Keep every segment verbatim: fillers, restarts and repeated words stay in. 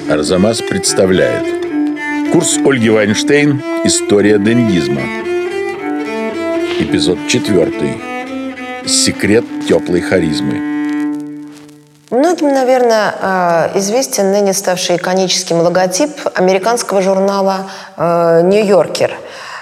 Арзамас представляет курс Ольги Вайнштейн «История дендизма». Эпизод четвертый. Секрет теплой харизмы. Многим, наверное, известен ныне ставший иконическим логотип американского журнала «Нью-Йоркер».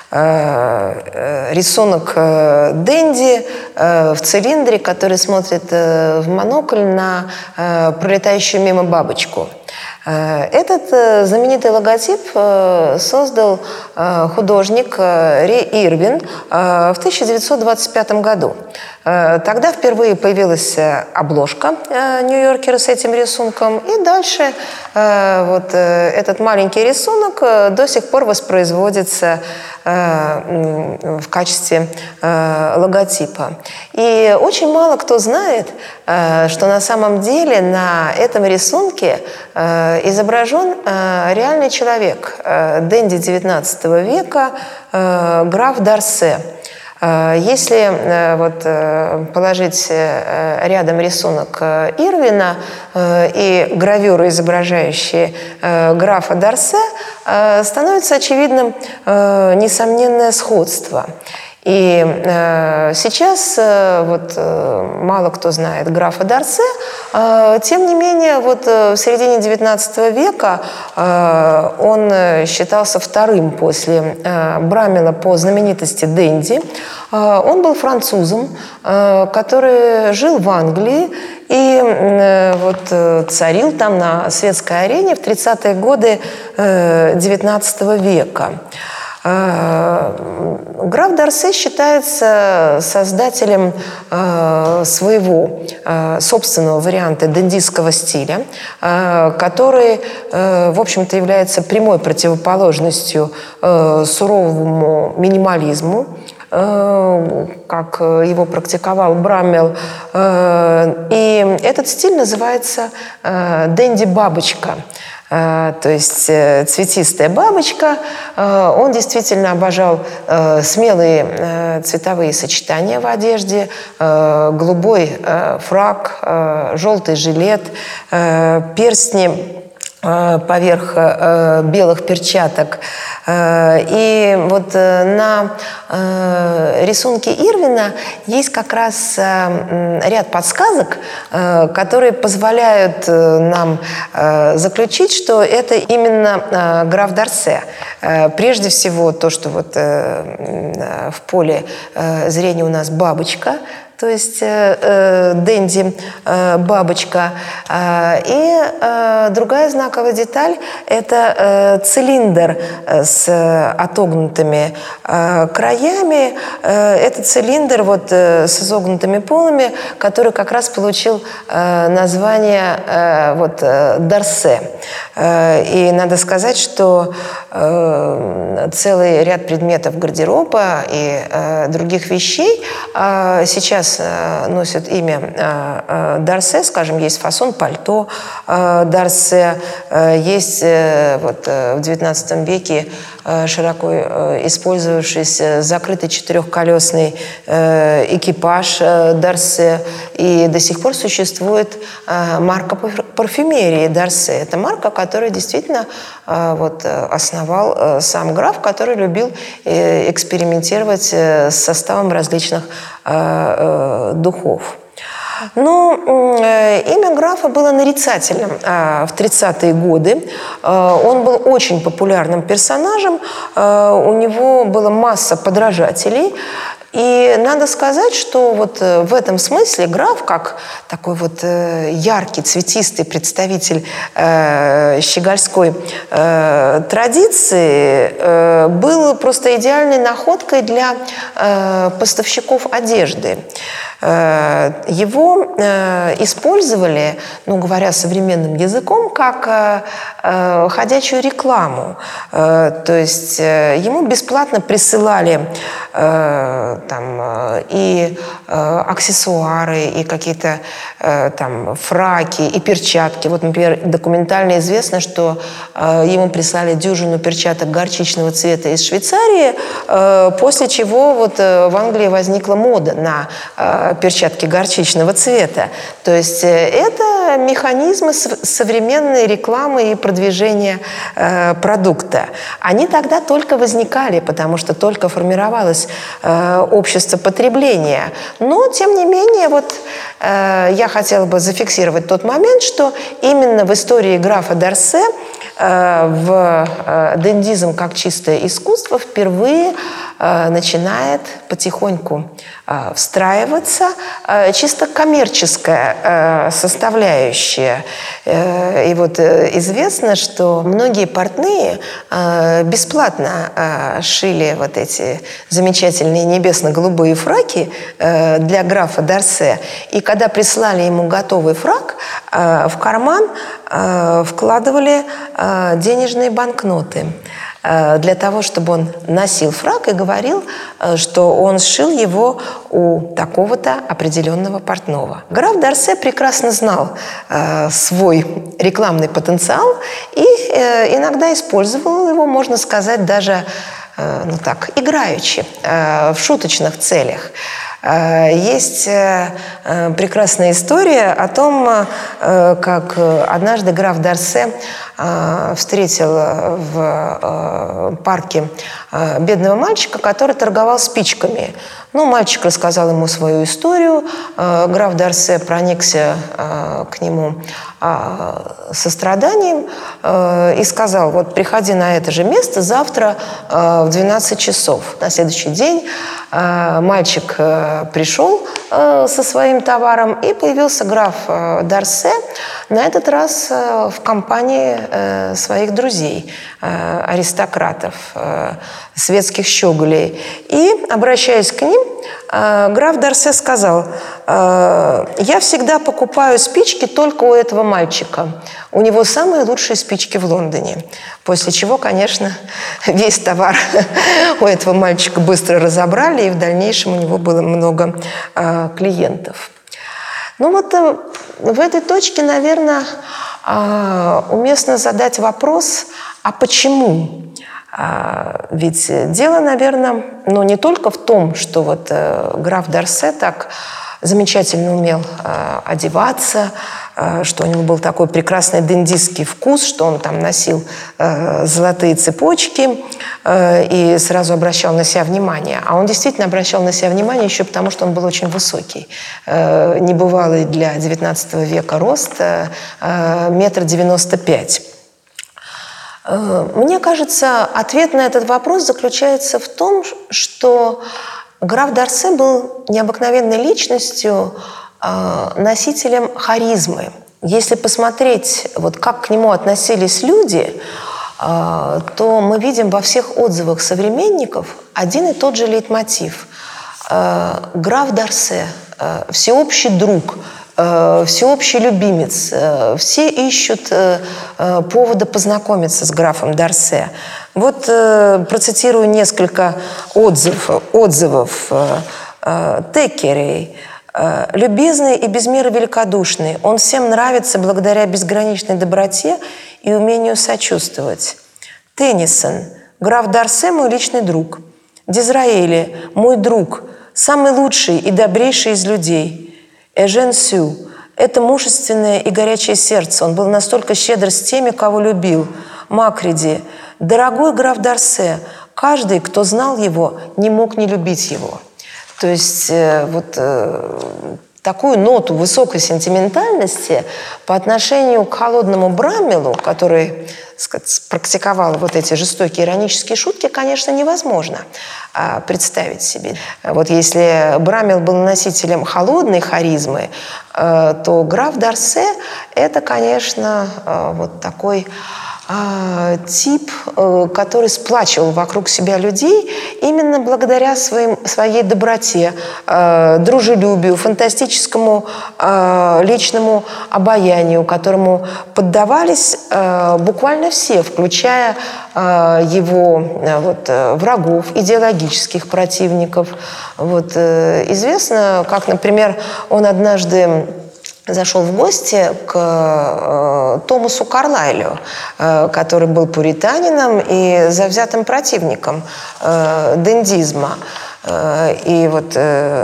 Рисунок Денди в цилиндре, который смотрит в монокль на пролетающую мимо бабочку. Этот знаменитый логотип создал художник Рэй Ирвин в тысяча девятьсот двадцать пятом году. Тогда впервые появилась обложка «Нью-Йоркера» с этим рисунком, и дальше вот этот маленький рисунок до сих пор воспроизводится в качестве логотипа. И очень мало кто знает, что на самом деле на этом рисунке изображен реальный человек, денди девятнадцатого века, граф Дарсе. Если вот положить рядом рисунок Ирвина и гравюру, изображающие графа Дарсе, становится очевидным несомненное сходство. И э, сейчас э, вот, э, мало кто знает графа Дарсе, э, тем не менее вот, э, в середине девятнадцатого века э, он считался вторым после э, Брамила по знаменитости денди. Э, он был французом, э, который жил в Англии и э, вот, э, царил там на светской арене в тридцатые годы э, девятнадцатого века. Граф Дарсе считается создателем э, своего э, собственного варианта дендистского стиля, э, который, э, в общем-то, является прямой противоположностью э, суровому минимализму, э, как его практиковал Брамил. Э, и этот стиль называется э, денди-бабочка. То есть цветистая бабочка. Он действительно обожал смелые цветовые сочетания в одежде, голубой фрак, желтый жилет, перстни поверх белых перчаток. И вот на рисунке Ирвина есть как раз ряд подсказок, которые позволяют нам заключить, что это именно граф Дарсе. Прежде всего, то, что вот в поле зрения у нас бабочка, то есть э, денди э, бабочка. Э, и э, другая знаковая деталь – это э, цилиндр с отогнутыми э, краями. Э, это цилиндр вот, э, с изогнутыми полами, который как раз получил э, название э, вот, э, Дарсе. Э, и надо сказать, что э, целый ряд предметов гардероба и э, других вещей э, сейчас носят имя Дарсе, скажем, есть фасон пальто Дарсе, есть вот в девятнадцатом веке широко использовавшийся закрытый четырехколесный экипаж Дарсе, и до сих пор существует марка парфюмерии Дарсе. Это марка, которую действительно вот основал сам граф, который любил экспериментировать с составом различных духов. Но имя графа было нарицательным в тридцатые годы. Он был очень популярным персонажем, у него была масса подражателей. И надо сказать, что вот в этом смысле граф, как такой вот яркий, цветистый представитель э, щегольской э, традиции, э, был просто идеальной находкой для э, поставщиков одежды. Его э, использовали, ну, говоря современным языком, как э, э, ходячую рекламу. Э, то есть э, ему бесплатно присылали э, там и аксессуары, и какие-то там фраки, и перчатки. Вот, например, документально известно, что ему прислали дюжину перчаток горчичного цвета из Швейцарии, после чего вот в Англии возникла мода на перчатки горчичного цвета. То есть это механизмы современной рекламы и продвижения продукта. Они тогда только возникали, потому что только формировалось э, общество потребления. Но, тем не менее, вот э, я хотела бы зафиксировать тот момент, что именно в истории графа Дарсе э, в э, дендизм как чистое искусство впервые э, начинает потихоньку э, встраиваться э, чисто коммерческая э, составляющая. Э, и вот э, известно, что многие портные э, бесплатно э, шили вот эти замечательные небесно-голубые фраки э, для графа Дарсе. И когда прислали ему готовый фрак, э, в карман э, вкладывали э, денежные банкноты э, для того, чтобы он носил фрак и говорил, э, что он сшил его у такого-то определенного портного. Граф Дарсе прекрасно знал э, свой рекламный потенциал и э, иногда использовал его, можно сказать, даже э, ну так, играючи, э, в шуточных целях. Э, есть э, прекрасная история о том, э, как однажды граф Дарсе э, встретил в э, парке э, бедного мальчика, который торговал спичками. Ну, мальчик рассказал ему свою историю, э, граф Дарсе проникся э, к нему э, состраданием э, и сказал: вот приходи на это же место завтра э, в двенадцать часов. На следующий день э, мальчик э, пришел э, со своим товаром, и появился граф э, Дарсе, на этот раз э, в компании э, своих друзей, э, аристократов, э, светских щеголей. И, обращаясь к ним, э, граф Дарсе сказал: э, «Я всегда покупаю спички только у этого мальчика. У него самые лучшие спички в Лондоне». После чего, конечно, весь товар у этого мальчика быстро разобрали, и в дальнейшем у него было много э, клиентов. Ну вот э, в этой точке, наверное, э, уместно задать вопрос: а почему? А, ведь дело, наверное, ну, не только в том, что вот э, граф Дарсе так замечательно умел э, одеваться, э, что у него был такой прекрасный дендистский вкус, что он там носил э, золотые цепочки э, и сразу обращал на себя внимание. А он действительно обращал на себя внимание еще потому, что он был очень высокий. Э, небывалый для девятнадцатого века рост, э, метр девяносто пять. Мне кажется, ответ на этот вопрос заключается в том, что граф Дарсе был необыкновенной личностью, носителем харизмы. Если посмотреть, вот как к нему относились люди, то мы видим во всех отзывах современников один и тот же лейтмотив. Граф Дарсе – всеобщий друг, всеобщий любимец. Все ищут повода познакомиться с графом Дарсе. Вот процитирую несколько отзывов, отзывов Теккерей. «Любезный и без меры великодушный. Он всем нравится благодаря безграничной доброте и умению сочувствовать». Теннисон. «Граф Дарсе – мой личный друг». Дизраэли. «Мой друг, самый лучший и добрейший из людей». Эжен Сю. «Это мужественное и горячее сердце. Он был настолько щедр с теми, кого любил». Макриди. «Дорогой граф Дарсе, каждый, кто знал его, не мог не любить его». То есть э, вот э, такую ноту высокой сентиментальности по отношению к холодному Браммелу, который, так сказать, практиковал вот эти жестокие иронические шутки, конечно, невозможно а, представить себе. Вот если Браммел был носителем холодной харизмы, а, то граф Дарсе – это, конечно, а, вот такой тип, который сплачивал вокруг себя людей именно благодаря своим, своей доброте, дружелюбию, фантастическому личному обаянию, которому поддавались буквально все, включая его вот, врагов, идеологических противников. Вот, известно, как, например, он однажды зашел в гости к э, Томасу Карлайлю, э, который был пуританином и завзятым противником э, дендизма. Э, и вот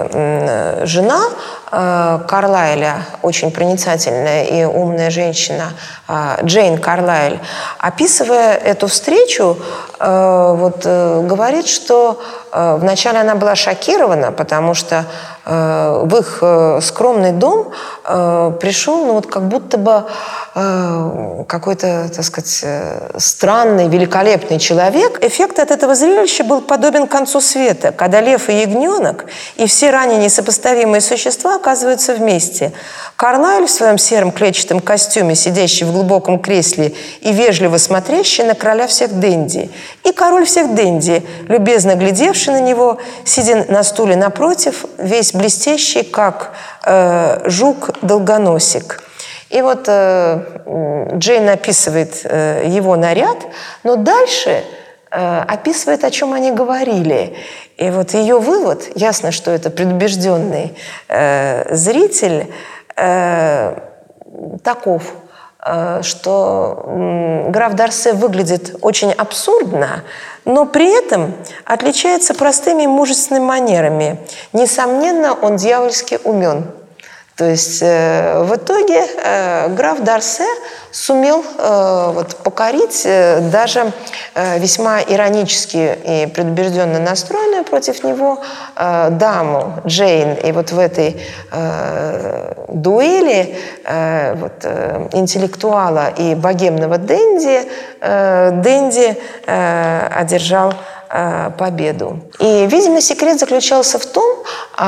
э, жена э, Карлайля, очень проницательная и умная женщина, э, Джейн Карлайль, описывая эту встречу, э, вот, э, говорит, что э, вначале она была шокирована, потому что э, в их э, скромный дом э, пришел, ну вот как будто бы э, какой-то, так сказать, э, странный, великолепный человек. Эффект от этого зрелища был подобен концу света, когда лев и ягненок и все ранее несопоставимые существа оказываются вместе. Карлайль в своем сером клетчатом костюме, сидящий в глубоком кресле и вежливо смотрящий на короля всех денди, и король всех денди, любезно глядевший на него, сидя на стуле напротив, весь блестящий, как э, жук-долгоносик. И вот э, Джейн описывает э, его наряд, но дальше э, описывает, о чем они говорили. И вот ее вывод, ясно, что это предубежденный э, зритель, э, таков, э, что э, граф Дарсе выглядит очень абсурдно, но при этом отличается простыми и мужественными манерами. Несомненно, он дьявольски умен. То есть э, в итоге э, граф Дарсе сумел э, вот, покорить э, даже э, весьма иронически и предубежденно настроенную против него э, даму Джейн. И вот в этой э, дуэли э, вот, э, интеллектуала и богемного денди э, денди э, одержал победу. И, видимо, секрет заключался в том,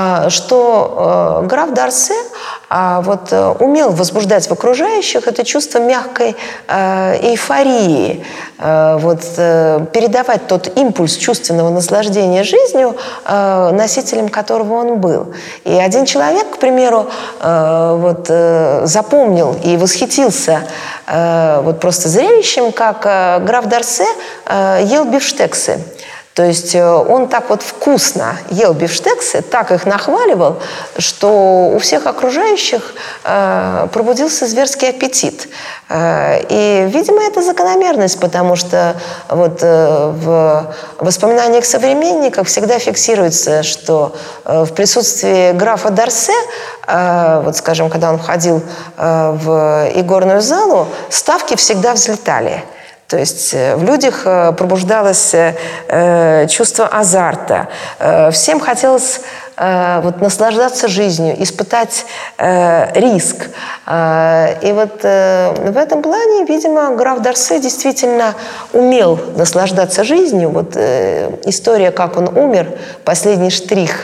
что граф Дарсе вот умел возбуждать в окружающих это чувство мягкой эйфории, вот, передавать тот импульс чувственного наслаждения жизнью, носителем которого он был. И один человек, к примеру, вот, запомнил и восхитился вот просто зрелищем, как граф Дарсе ел бифштексы. То есть он так вот вкусно ел бифштексы, так их нахваливал, что у всех окружающих э, пробудился зверский аппетит. Э, и, видимо, это закономерность, потому что вот, э, в воспоминаниях современников всегда фиксируется, что э, в присутствии графа Дарсе, э, вот, скажем, когда он входил э, в игорную залу, ставки всегда взлетали. То есть в людях пробуждалось э, чувство азарта. Э, всем хотелось э, вот, наслаждаться жизнью, испытать э, риск. Э, и вот э, в этом плане, видимо, граф Дарсе действительно умел наслаждаться жизнью. Вот э, история, как он умер, последний штрих.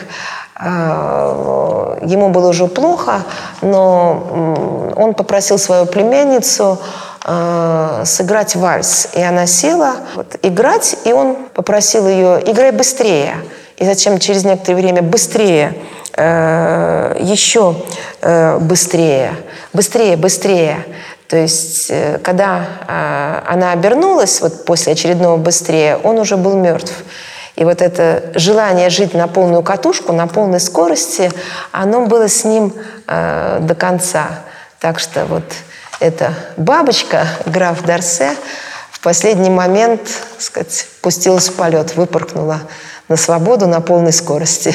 Ему было уже плохо, но он попросил свою племянницу э, сыграть вальс. И она села вот, играть, и он попросил ее: играй быстрее. И затем через некоторое время быстрее, э, еще э, быстрее, быстрее, быстрее. То есть, э, когда э, она обернулась вот, после очередного быстрее, он уже был мертв. И вот это желание жить на полную катушку, на полной скорости, оно было с ним э, до конца. Так что вот эта бабочка, граф Дарсе, в последний момент, так сказать, пустилась в полет, выпорхнула на свободу на полной скорости.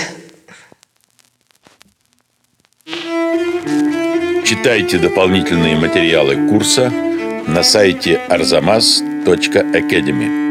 Читайте дополнительные материалы курса на сайте арзамас точка академи.